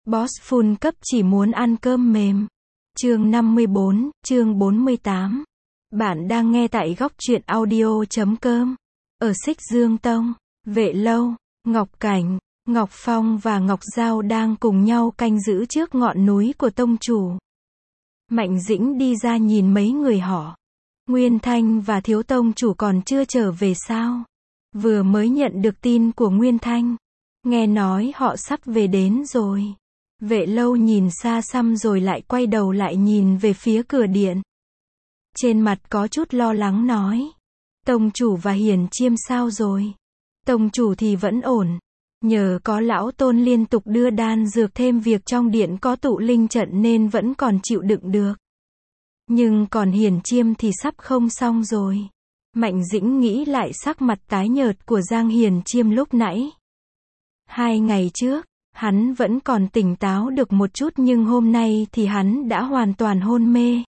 Boss full cấp chỉ muốn ăn cơm mềm. Chương 54, chương 48. Bạn đang nghe tại góc truyện audio.com. Ở Xích Dương Tông, Vệ Lâu, Ngọc Cảnh, Ngọc Phong và Ngọc Giao đang cùng nhau canh giữ trước ngọn núi của tông chủ. Mạnh Dĩnh đi ra nhìn mấy người họ. Nguyên Thanh và Thiếu tông chủ còn chưa trở về sao? Vừa mới nhận được tin của Nguyên Thanh. Nghe nói họ sắp về đến rồi. Vệ Lâu nhìn xa xăm rồi lại quay đầu lại nhìn về phía cửa điện. Trên mặt có chút lo lắng nói. Tông chủ và Hiền Chiêm sao rồi? Tông chủ thì vẫn ổn. Nhờ có lão tôn liên tục đưa đan dược thêm việc trong điện có tụ linh trận nên vẫn còn chịu đựng được. Nhưng còn Hiền Chiêm thì sắp không xong rồi. Mạnh Dĩnh nghĩ lại sắc mặt tái nhợt của Giang Hiền Chiêm lúc nãy. 2 ngày trước, hắn vẫn còn tỉnh táo được một chút nhưng hôm nay thì hắn đã hoàn toàn hôn mê.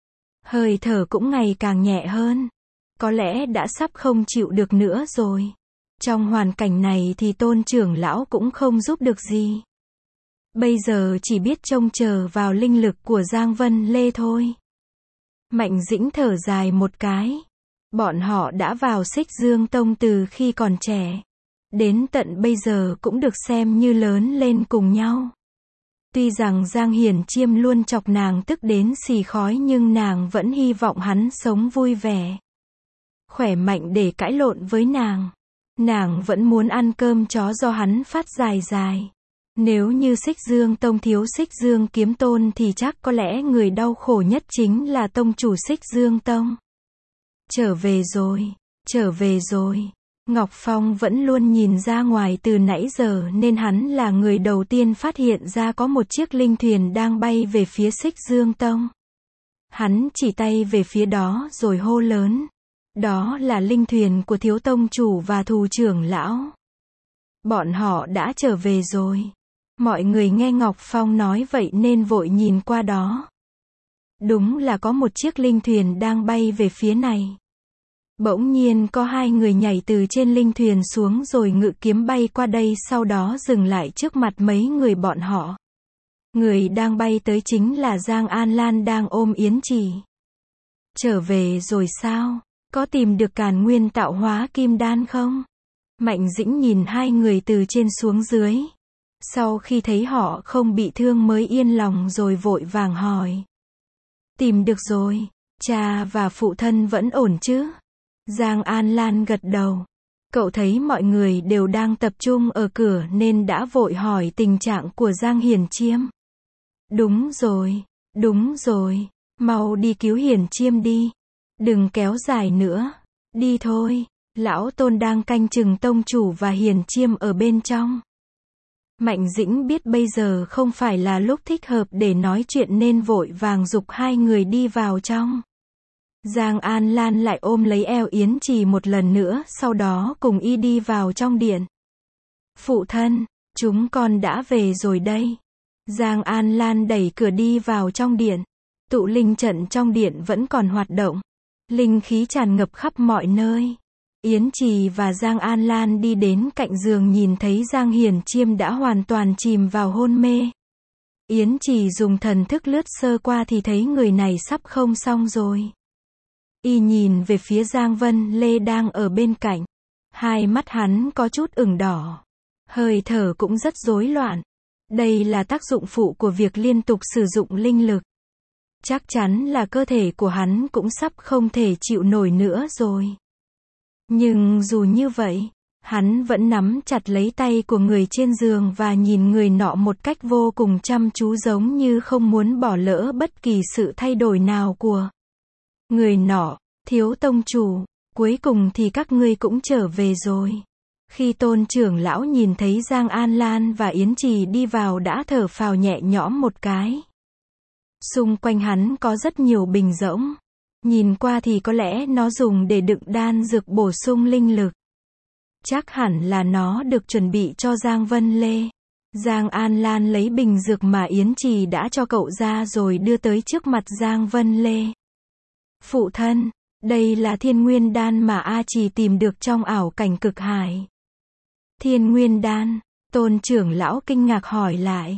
Hơi thở cũng ngày càng nhẹ hơn. Có lẽ đã sắp không chịu được nữa rồi. Trong hoàn cảnh này thì Tôn trưởng lão cũng không giúp được gì. Bây giờ chỉ biết trông chờ vào linh lực của Giang Vân Lê thôi. Mạnh Dĩnh thở dài một cái. Bọn họ đã vào Xích Dương Tông từ khi còn trẻ. Đến tận bây giờ cũng được xem như lớn lên cùng nhau. Tuy rằng Giang Hiền Chiêm luôn chọc nàng tức đến xì khói nhưng nàng vẫn hy vọng hắn sống vui vẻ, khỏe mạnh để cãi lộn với nàng. Nàng vẫn muốn ăn cơm chó do hắn phát dài dài. Nếu như Xích Dương Tông thiếu Xích Dương Kiếm Tôn thì chắc có lẽ người đau khổ nhất chính là tông chủ Xích Dương Tông. Trở về rồi, trở về rồi. Ngọc Phong vẫn luôn nhìn ra ngoài từ nãy giờ nên hắn là người đầu tiên phát hiện ra có một chiếc linh thuyền đang bay về phía Xích Dương Tông. Hắn chỉ tay về phía đó rồi hô lớn. Đó là linh thuyền của Thiếu tông chủ và Thù trưởng lão. Bọn họ đã trở về rồi. Mọi người nghe Ngọc Phong nói vậy nên vội nhìn qua đó. Đúng là có một chiếc linh thuyền đang bay về phía này. Bỗng nhiên có 2 người nhảy từ trên linh thuyền xuống rồi ngự kiếm bay qua đây sau đó dừng lại trước mặt mấy người bọn họ. Người đang bay tới chính là Giang An Lan đang ôm Yến Trì. Trở về rồi sao? Có tìm được Càn Nguyên tạo hóa kim đan không? Mạnh Dĩnh nhìn 2 người từ trên xuống dưới. Sau khi thấy họ không bị thương mới yên lòng rồi vội vàng hỏi. Tìm được rồi, cha và phụ thân vẫn ổn chứ? Giang An Lan gật đầu. Cậu thấy mọi người đều đang tập trung ở cửa nên đã vội hỏi tình trạng của Giang Hiền Chiêm. Đúng rồi, mau đi cứu Hiền Chiêm đi. Đừng kéo dài nữa, đi thôi, lão Tôn đang canh chừng tông chủ và Hiền Chiêm ở bên trong. Mạnh Dĩnh biết bây giờ không phải là lúc thích hợp để nói chuyện nên vội vàng giục 2 người đi vào trong. Giang An Lan lại ôm lấy eo Yến Trì một lần nữa sau đó cùng y đi vào trong điện. Phụ thân, chúng con đã về rồi đây. Giang An Lan đẩy cửa đi vào trong điện. Tụ linh trận trong điện vẫn còn hoạt động. Linh khí tràn ngập khắp mọi nơi. Yến Trì và Giang An Lan đi đến cạnh giường nhìn thấy Giang Hiền Chiêm đã hoàn toàn chìm vào hôn mê. Yến Trì dùng thần thức lướt sơ qua thì thấy người này sắp không xong rồi. Y nhìn về phía Giang Vân Lê đang ở bên cạnh. 2 mắt hắn có chút ửng đỏ. Hơi thở cũng rất rối loạn. Đây là tác dụng phụ của việc liên tục sử dụng linh lực. Chắc chắn là cơ thể của hắn cũng sắp không thể chịu nổi nữa rồi. Nhưng dù như vậy, hắn vẫn nắm chặt lấy tay của người trên giường và nhìn người nọ một cách vô cùng chăm chú giống như không muốn bỏ lỡ bất kỳ sự thay đổi nào của người nọ. Thiếu tông chủ, cuối cùng thì các ngươi cũng trở về rồi. Khi Tôn trưởng lão nhìn thấy Giang An Lan và Yến Trì đi vào đã thở phào nhẹ nhõm một cái. Xung quanh hắn có rất nhiều bình rỗng. Nhìn qua thì có lẽ nó dùng để đựng đan dược bổ sung linh lực. Chắc hẳn là nó được chuẩn bị cho Giang Vân Lê. Giang An Lan lấy bình dược mà Yến Trì đã cho cậu ra rồi đưa tới trước mặt Giang Vân Lê. Phụ thân, đây là Thiên Nguyên Đan mà A Trì tìm được trong ảo cảnh cực hải. Thiên Nguyên Đan, Tôn trưởng lão kinh ngạc hỏi lại.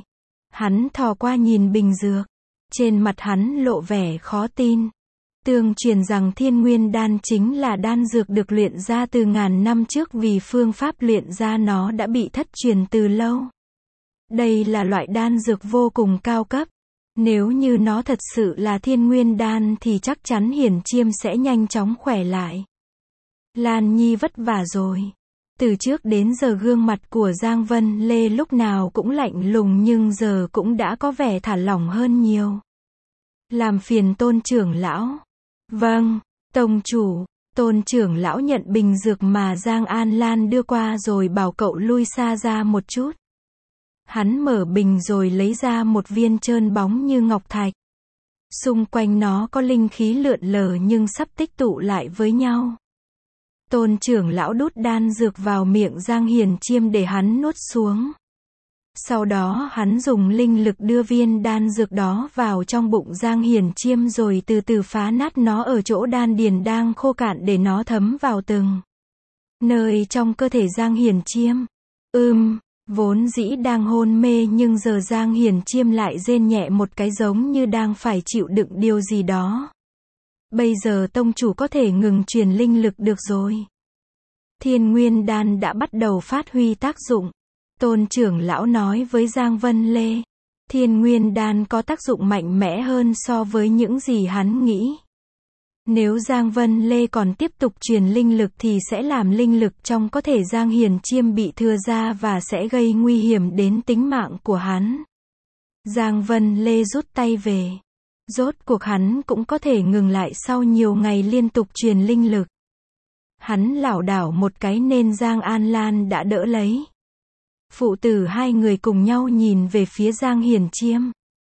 Hắn thò qua nhìn bình dược. Trên mặt hắn lộ vẻ khó tin. Tương truyền rằng Thiên Nguyên Đan chính là đan dược được luyện ra từ ngàn năm trước vì phương pháp luyện ra nó đã bị thất truyền từ lâu. Đây là loại đan dược vô cùng cao cấp. Nếu như nó thật sự là Thiên Nguyên Đan thì chắc chắn Hiển Chiêm sẽ nhanh chóng khỏe lại. Lan Nhi vất vả rồi. Từ trước đến giờ gương mặt của Giang Vân Lê lúc nào cũng lạnh lùng nhưng giờ cũng đã có vẻ thả lỏng hơn nhiều. Làm phiền Tôn trưởng lão. Vâng, tông chủ. Tôn trưởng lão nhận bình dược mà Giang An Lan đưa qua rồi bảo cậu lui xa ra một chút. Hắn mở bình rồi lấy ra một viên trơn bóng như ngọc thạch. Xung quanh nó có linh khí lượn lờ nhưng sắp tích tụ lại với nhau. Tôn trưởng lão đút đan dược vào miệng Giang Hiển Chiêm để hắn nuốt xuống. Sau đó hắn dùng linh lực đưa viên đan dược đó vào trong bụng Giang Hiển Chiêm rồi từ từ phá nát nó ở chỗ đan điền đang khô cạn để nó thấm vào từng nơi trong cơ thể Giang Hiển Chiêm. Vốn dĩ đang hôn mê nhưng giờ Giang Hiển Chiêm lại rên nhẹ một cái giống như đang phải chịu đựng điều gì đó. Bây giờ tông chủ có thể ngừng truyền linh lực được rồi. Thiên Nguyên Đan đã bắt đầu phát huy tác dụng. Tôn trưởng lão nói với Giang Vân Lê. Thiên Nguyên Đan có tác dụng mạnh mẽ hơn so với những gì hắn nghĩ. Nếu Giang Vân Lê còn tiếp tục truyền linh lực thì sẽ làm linh lực trong cơ thể Giang Hiển Chiêm bị thưa ra và sẽ gây nguy hiểm đến tính mạng của hắn. Giang Vân Lê rút tay về. Rốt cuộc hắn cũng có thể ngừng lại sau nhiều ngày liên tục truyền linh lực. Hắn lảo đảo một cái nên Giang An Lan đã đỡ lấy. Phụ tử hai người cùng nhau nhìn về phía Giang Hiển Chiêm.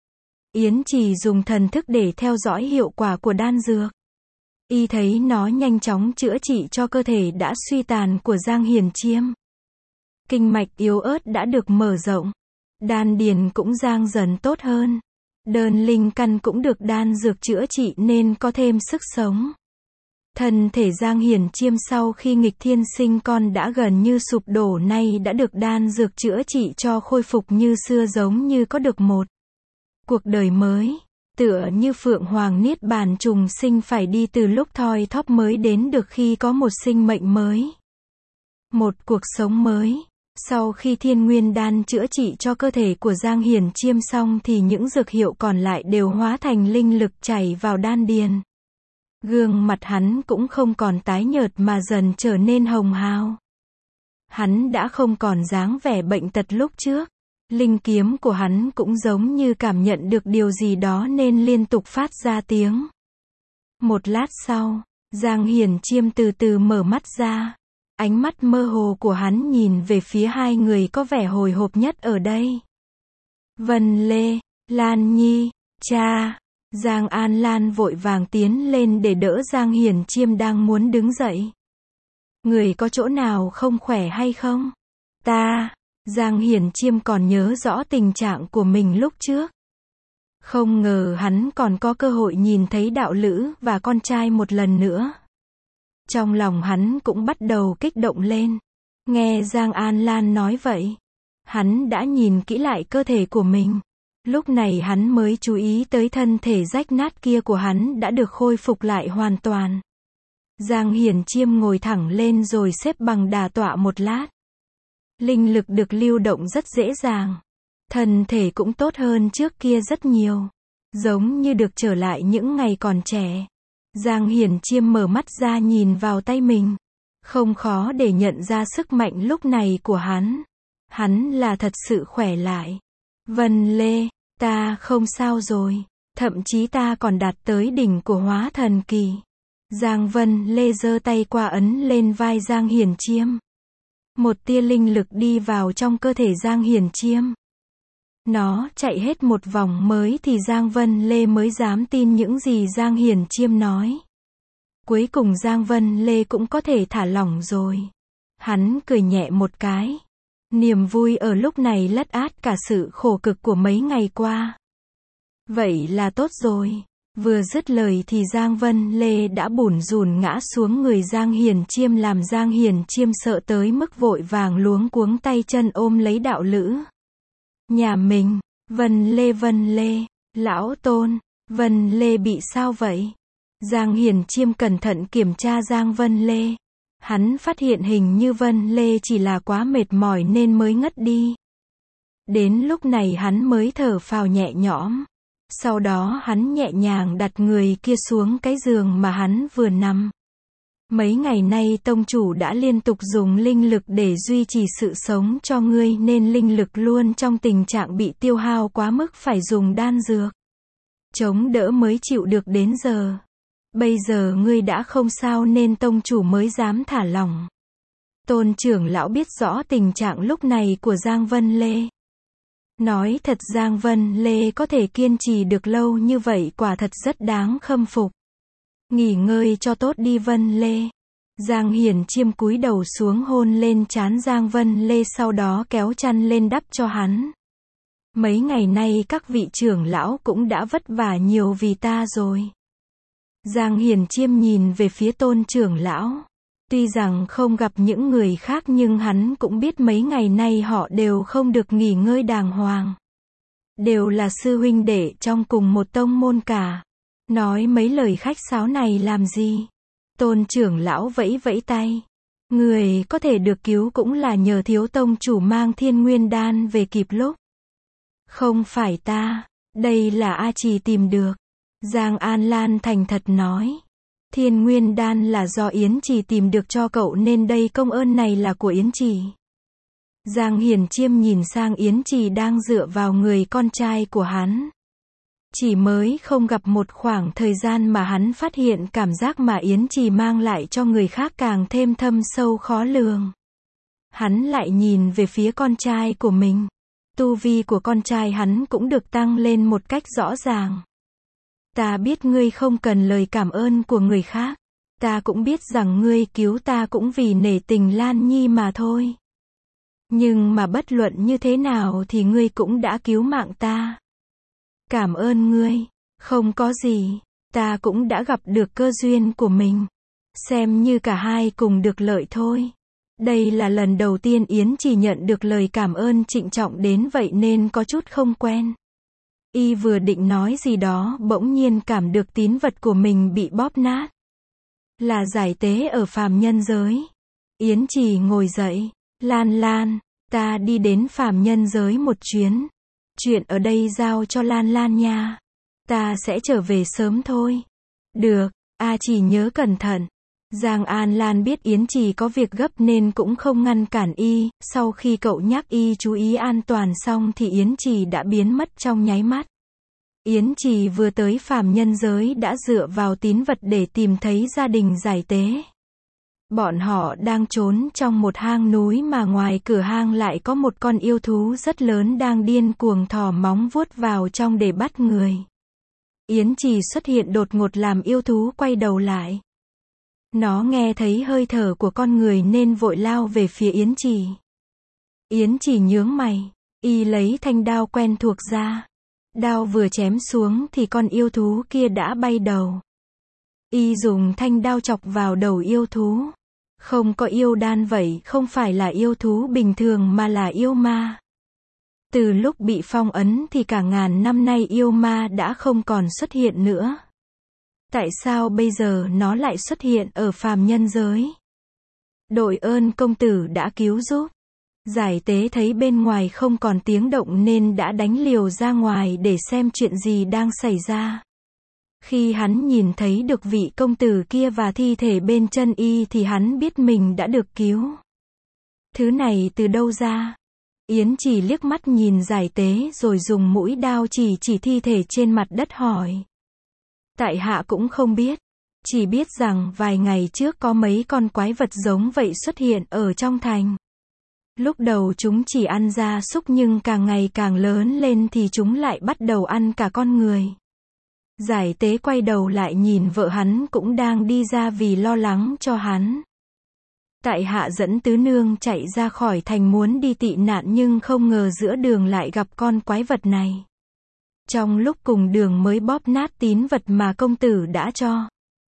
Yến Trì dùng thần thức để theo dõi hiệu quả của đan dược. Y thấy nó nhanh chóng chữa trị cho cơ thể đã suy tàn của Giang Hiển Chiêm. Kinh mạch yếu ớt đã được mở rộng. Đan điền cũng giang dần tốt hơn. Đơn linh căn cũng được đan dược chữa trị nên có thêm sức sống. Thân thể Giang Hiển Chiêm sau khi nghịch thiên sinh con đã gần như sụp đổ nay đã được đan dược chữa trị cho khôi phục như xưa giống như có được một cuộc đời mới. Tựa như Phượng Hoàng Niết Bàn trùng sinh phải đi từ lúc thoi thóp mới đến được khi có một sinh mệnh mới. Một cuộc sống mới. Sau khi Thiên Nguyên Đan chữa trị cho cơ thể của Giang Hiển Chiêm xong thì những dược hiệu còn lại đều hóa thành linh lực chảy vào đan điền. Gương mặt hắn cũng không còn tái nhợt mà dần trở nên hồng hào. Hắn đã không còn dáng vẻ bệnh tật lúc trước. Linh kiếm của hắn cũng giống như cảm nhận được điều gì đó nên liên tục phát ra tiếng. Một lát sau, Giang Hiển Chiêm từ từ mở mắt ra. Ánh mắt mơ hồ của hắn nhìn về phía hai người có vẻ hồi hộp nhất ở đây. Vân Lê, Lan Nhi, cha. Giang An Lan vội vàng tiến lên để đỡ Giang Hiển Chiêm đang muốn đứng dậy. Người có chỗ nào không khỏe hay không? Giang Hiển Chiêm còn nhớ rõ tình trạng của mình lúc trước. Không ngờ hắn còn có cơ hội nhìn thấy đạo lữ và con trai một lần nữa. Trong lòng hắn cũng bắt đầu kích động lên. Nghe Giang An Lan nói vậy, hắn đã nhìn kỹ lại cơ thể của mình. Lúc này hắn mới chú ý tới thân thể rách nát kia của hắn đã được khôi phục lại hoàn toàn. Giang Hiển Chiêm ngồi thẳng lên rồi xếp bằng đả tọa một lát. Linh lực được lưu động rất dễ dàng. Thân thể cũng tốt hơn trước kia rất nhiều. Giống như được trở lại những ngày còn trẻ. Giang Hiển Chiêm mở mắt ra nhìn vào tay mình. Không khó để nhận ra sức mạnh lúc này của hắn. Hắn là thật sự khỏe lại. Vân Lê, ta không sao rồi. Thậm chí ta còn đạt tới đỉnh của hóa thần kỳ. Giang Vân Lê giơ tay qua ấn lên vai Giang Hiển Chiêm. Một tia linh lực đi vào trong cơ thể Giang Hiển Chiêm. Nó chạy hết một vòng mới thì Giang Vân Lê mới dám tin những gì Giang Hiển Chiêm nói. Cuối cùng Giang Vân Lê cũng có thể thả lỏng rồi. Hắn cười nhẹ một cái. Niềm vui ở lúc này lất át cả sự khổ cực của mấy ngày qua. Vậy là tốt rồi. Vừa dứt lời thì Giang Vân Lê đã bủn rủn ngã xuống người Giang Hiển Chiêm làm Giang Hiển Chiêm sợ tới mức vội vàng luống cuống tay chân ôm lấy đạo lữ nhà mình. Vân Lê, lão Tôn, Vân Lê bị sao vậy? Giang Hiền Chiêm cẩn thận kiểm tra Giang Vân Lê. Hắn phát hiện hình như Vân Lê chỉ là quá mệt mỏi nên mới ngất đi. Đến lúc này hắn mới thở phào nhẹ nhõm. Sau đó hắn nhẹ nhàng đặt người kia xuống cái giường mà hắn vừa nằm. Mấy ngày nay tông chủ đã liên tục dùng linh lực để duy trì sự sống cho ngươi nên linh lực luôn trong tình trạng bị tiêu hao quá mức phải dùng đan dược. Chống đỡ mới chịu được đến giờ. Bây giờ ngươi đã không sao nên tông chủ mới dám thả lỏng. Tôn trưởng lão biết rõ tình trạng lúc này của Giang Vân Lê. Nói thật Giang Vân Lê có thể kiên trì được lâu như vậy quả thật rất đáng khâm phục. Nghỉ ngơi cho tốt đi Vân Lê. Giang Hiền Chiêm cúi đầu xuống hôn lên trán Giang Vân Lê sau đó kéo chăn lên đắp cho hắn. Mấy ngày nay các vị trưởng lão cũng đã vất vả nhiều vì ta rồi. Giang Hiền Chiêm nhìn về phía Tôn trưởng lão. Tuy rằng không gặp những người khác nhưng hắn cũng biết mấy ngày nay họ đều không được nghỉ ngơi đàng hoàng. Đều là sư huynh đệ trong cùng một tông môn cả. Nói mấy lời khách sáo này làm gì? Tôn trưởng lão vẫy vẫy tay. Người có thể được cứu cũng là nhờ thiếu tông chủ mang Thiên Nguyên Đan về kịp lúc. Không phải ta, đây là A Trì tìm được. Giang An Lan thành thật nói. Thiên Nguyên Đan là do Yến Trì tìm được cho cậu nên đây công ơn này là của Yến Trì. Giang Hiền Chiêm nhìn sang Yến Trì đang dựa vào người con trai của hắn. Chỉ mới không gặp một khoảng thời gian mà hắn phát hiện cảm giác mà Yến Trì mang lại cho người khác càng thêm thâm sâu khó lường. Hắn lại nhìn về phía con trai của mình. Tu vi của con trai hắn cũng được tăng lên một cách rõ ràng. Ta biết ngươi không cần lời cảm ơn của người khác. Ta cũng biết rằng ngươi cứu ta cũng vì nể tình Lan Nhi mà thôi. Nhưng mà bất luận như thế nào thì ngươi cũng đã cứu mạng ta. Cảm ơn ngươi. Không có gì. Ta cũng đã gặp được cơ duyên của mình. Xem như cả hai cùng được lợi thôi. Đây là lần đầu tiên Yến Trì nhận được lời cảm ơn trịnh trọng đến vậy nên có chút không quen. Y vừa định nói gì đó bỗng nhiên cảm được tín vật của mình bị bóp nát. Là giải tế ở phàm nhân giới. Yến Trì ngồi dậy. Lan Lan, ta đi đến phàm nhân giới một chuyến. Chuyện ở đây giao cho Lan Lan nha. Ta sẽ trở về sớm thôi. Được, A Trì nhớ cẩn thận. Giang An Lan biết Yến Trì có việc gấp nên cũng không ngăn cản y. Sau khi cậu nhắc y chú ý an toàn xong thì Yến Trì đã biến mất trong nháy mắt. Yến Trì vừa tới phàm nhân giới đã dựa vào tín vật để tìm thấy gia đình giải tế. Bọn họ đang trốn trong một hang núi mà ngoài cửa hang lại có một con yêu thú rất lớn đang điên cuồng thò móng vuốt vào trong để bắt người. Yến Trì xuất hiện đột ngột làm yêu thú quay đầu lại. Nó nghe thấy hơi thở của con người nên vội lao về phía Yến Trì. Yến Trì nhướng mày, y lấy thanh đao quen thuộc ra. Đao vừa chém xuống thì con yêu thú kia đã bay đầu. Y dùng thanh đao chọc vào đầu yêu thú. Không có yêu đan vậy, không phải là yêu thú bình thường mà là yêu ma. Từ lúc bị phong ấn thì cả ngàn năm nay yêu ma đã không còn xuất hiện nữa. Tại sao bây giờ nó lại xuất hiện ở phàm nhân giới? Đội ơn công tử đã cứu giúp. Giải tế thấy bên ngoài không còn tiếng động nên đã đánh liều ra ngoài để xem chuyện gì đang xảy ra. Khi hắn nhìn thấy được vị công tử kia và thi thể bên chân y thì hắn biết mình đã được cứu. Thứ này từ đâu ra? Yến Trì liếc mắt nhìn giải tế rồi dùng mũi đao chỉ thi thể trên mặt đất hỏi. Tại hạ cũng không biết. Chỉ biết rằng vài ngày trước có mấy con quái vật giống vậy xuất hiện ở trong thành. Lúc đầu chúng chỉ ăn gia súc nhưng càng ngày càng lớn lên thì chúng lại bắt đầu ăn cả con người. Giải tế quay đầu lại nhìn vợ hắn cũng đang đi ra vì lo lắng cho hắn. Tại hạ dẫn tứ nương chạy ra khỏi thành muốn đi tị nạn nhưng không ngờ giữa đường lại gặp con quái vật này. Trong lúc cùng đường mới bóp nát tín vật mà công tử đã cho.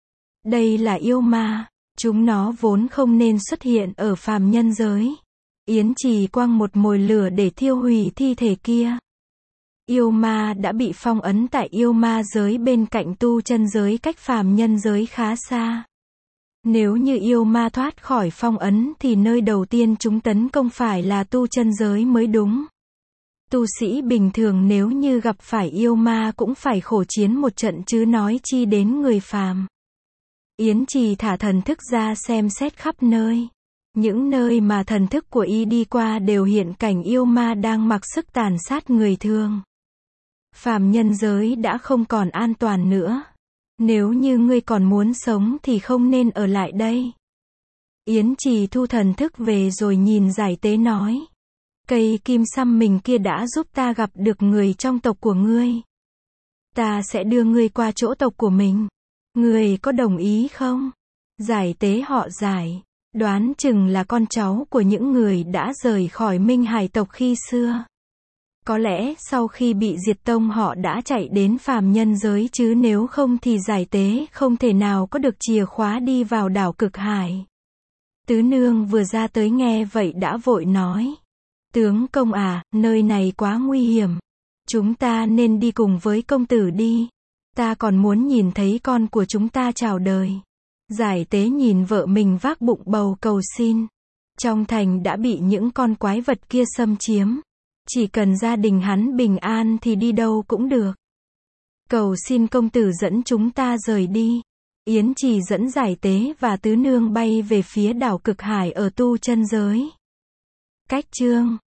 Đây là yêu ma, chúng nó vốn không nên xuất hiện ở phàm nhân giới. Yến Trì quăng một mồi lửa để thiêu hủy thi thể kia. Yêu ma đã bị phong ấn tại yêu ma giới bên cạnh tu chân giới cách phàm nhân giới khá xa. Nếu như yêu ma thoát khỏi phong ấn thì nơi đầu tiên chúng tấn công phải là tu chân giới mới đúng. Tu sĩ bình thường nếu như gặp phải yêu ma cũng phải khổ chiến một trận chứ nói chi đến người phàm. Yến Trì thả thần thức ra xem xét khắp nơi. Những nơi mà thần thức của y đi qua đều hiện cảnh yêu ma đang mặc sức tàn sát người thường. Phàm nhân giới đã không còn an toàn nữa. Nếu như ngươi còn muốn sống thì không nên ở lại đây. Yến Trì thu thần thức về rồi nhìn Giải Tế nói. Cây kim xăm mình kia đã giúp ta gặp được người trong tộc của ngươi. Ta sẽ đưa ngươi qua chỗ tộc của mình. Ngươi có đồng ý không? Giải Tế họ Giải. Đoán chừng là con cháu của những người đã rời khỏi Minh Hải tộc khi xưa. Có lẽ sau khi bị diệt tông họ đã chạy đến phàm nhân giới chứ nếu không thì Giải Tế không thể nào có được chìa khóa đi vào đảo Cực Hải. Tứ Nương vừa ra tới nghe vậy đã vội nói. Tướng công à, nơi này quá nguy hiểm. Chúng ta nên đi cùng với công tử đi. Ta còn muốn nhìn thấy con của chúng ta chào đời. Giải Tế nhìn vợ mình vác bụng bầu cầu xin. Trong thành đã bị những con quái vật kia xâm chiếm. Chỉ cần gia đình hắn bình an thì đi đâu cũng được. Cầu xin công tử dẫn chúng ta rời đi. Yến Trì dẫn Giải Tế và Tứ Nương bay về phía đảo Cực Hải ở tu chân giới. Cách chương